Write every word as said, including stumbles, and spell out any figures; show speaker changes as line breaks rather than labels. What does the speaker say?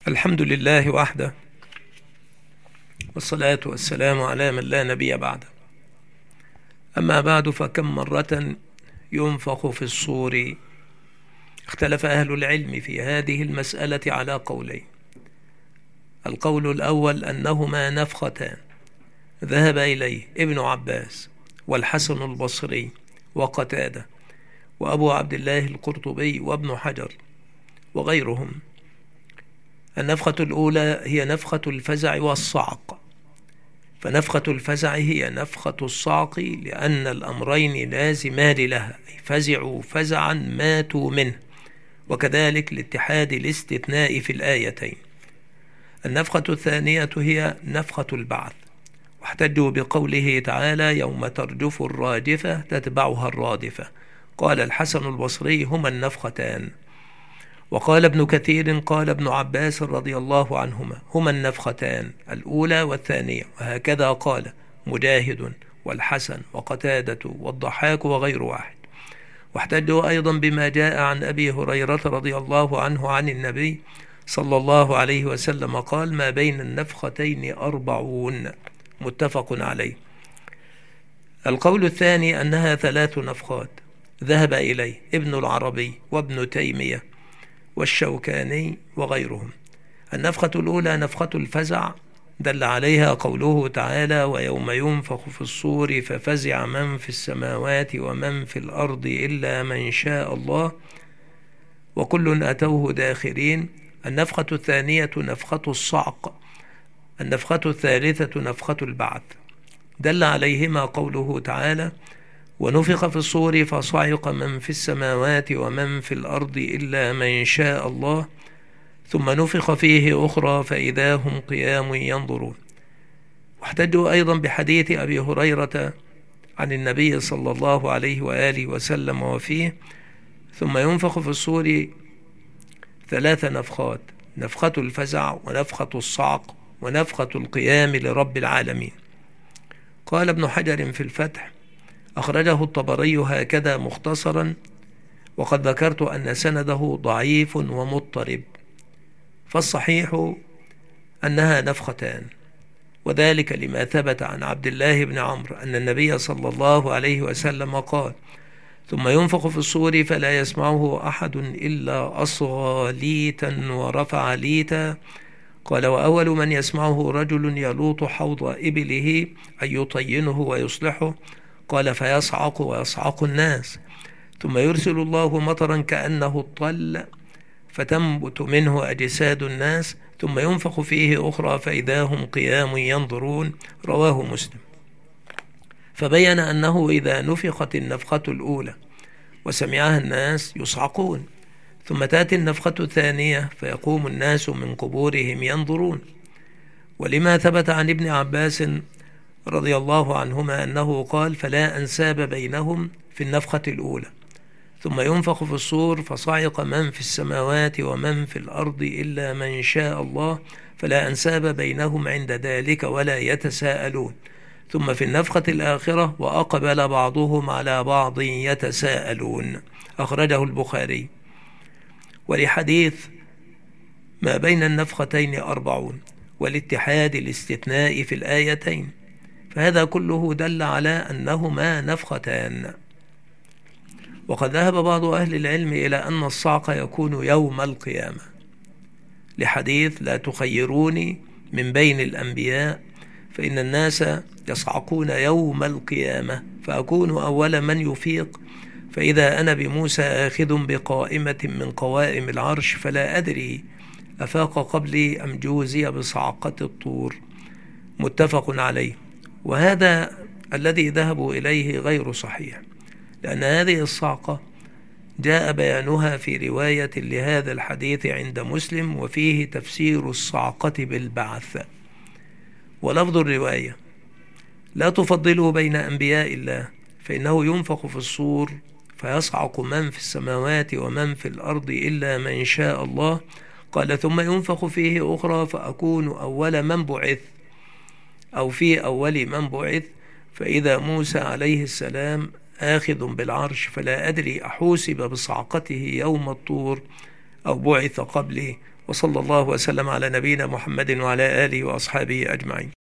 الحمد لله وحده، والصلاة والسلام على من لا نبي بعده. أما بعد، فكم مرة ينفخ في الصور؟ اختلف أهل العلم في هذه المسألة على قولين. القول الأول أنهما نفختان، ذهب إليه ابن عباس والحسن البصري وقتادة وأبو عبد الله القرطبي وابن حجر وغيرهم. النفخة الأولى هي نفخة الفزع والصعق، فنفخة الفزع هي نفخة الصعق لأن الأمرين لازمان لها، أي فزعوا فزعا ماتوا منه، وكذلك لاتحاد الاستثناء في الآيتين. النفخة الثانية هي نفخة البعث، واحتجوا بقوله تعالى: يوم ترجف الراجفة تتبعها الرادفة. قال الحسن البصري: هما النفختان. وقال ابن كثير: قال ابن عباس رضي الله عنهما: هما النفختان الأولى والثانية. وهكذا قال مجاهد والحسن وقتادة والضحاك وغير واحد. واحتجوا أيضا بما جاء عن أبي هريرة رضي الله عنه عن النبي صلى الله عليه وسلم قال: ما بين النفختين أربعون، متفق عليه. القول الثاني أنها ثلاث نفخات، ذهب إليه ابن العربي وابن تيمية والشوكاني وغيرهم. النفخة الأولى نفخة الفزع، دل عليها قوله تعالى: ويوم ينفخ في الصور ففزع من في السماوات ومن في الأرض إلا من شاء الله وكل أتوه داخرين. النفخة الثانية نفخة الصعق. النفخة الثالثة نفخة البعث، دل عليهما قوله تعالى: ونفخ في الصور فصعق من في السماوات ومن في الأرض إلا من شاء الله ثم نفخ فيه أخرى فإذا هم قيام ينظرون. واحتجوا أيضا بحديث أبي هريرة عن النبي صلى الله عليه وآله وسلم وفيه: ثم ينفخ في الصور ثلاث نفخات، نفخة الفزع ونفخة الصعق ونفخة القيام لرب العالمين. قال ابن حجر في الفتح: أخرجه الطبري هكذا مختصرا، وقد ذكرت أن سنده ضعيف ومضطرب، فالصحيح أنها نفختان، وذلك لما ثبت عن عبد الله بن عمرو أن النبي صلى الله عليه وسلم قال: ثم ينفخ في الصور فلا يسمعه أحد إلا أصغى ليتا ورفع ليتا. قال: وأول من يسمعه رجل يلوط حوض إبله أن يطينه ويصلحه. قال: فيصعق ويصعق الناس، ثم يرسل الله مطرا كأنه الطل فتنبت منه أجساد الناس، ثم ينفخ فيه أخرى فإذا هم قيام ينظرون. رواه مسلم. فبين أنه إذا نفخت النفخة الأولى وسمعها الناس يصعقون، ثم تأتي النفخة الثانية فيقوم الناس من قبورهم ينظرون. ولما ثبت عن ابن عباس رضي الله عنهما أنه قال: فلا أنساب بينهم في النفخة الأولى، ثم ينفخ في الصور فصعق من في السماوات ومن في الأرض إلا من شاء الله، فلا أنساب بينهم عند ذلك ولا يتساءلون. ثم في النفخة الآخرة وأقبل بعضهم على بعض يتساءلون. أخرجه البخاري. ولحديث ما بين النفختين أربعون والاتحاد الاستثناء في الآيتين، فهذا كله دل على أنهما نفختان. وقد ذهب بعض أهل العلم إلى أن الصعق يكون يوم القيامة، لحديث: لا تخيروني من بين الأنبياء فإن الناس يصعقون يوم القيامة فأكون أول من يفيق، فإذا أنا بموسى آخذ بقائمة من قوائم العرش فلا أدري أفاق قبلي أم جوزي بصعقة الطور. متفق عليه. وهذا الذي ذهبوا إليه غير صحيح، لأن هذه الصعقة جاء بيانها في رواية لهذا الحديث عند مسلم، وفيه تفسير الصعقة بالبعث. ولفظ الرواية: لا تفضلوا بين أنبياء الله فإنه ينفخ في الصور فيصعق من في السماوات ومن في الأرض إلا من شاء الله. قال: ثم ينفخ فيه أخرى فأكون أول من بعث، أو في أول من بعث، فإذا موسى عليه السلام آخذ بالعرش فلا أدري أحوسب بصعقته يوم الطور أو بعث قبله. وصلى الله وسلم على نبينا محمد وعلى آله وأصحابه أجمعين.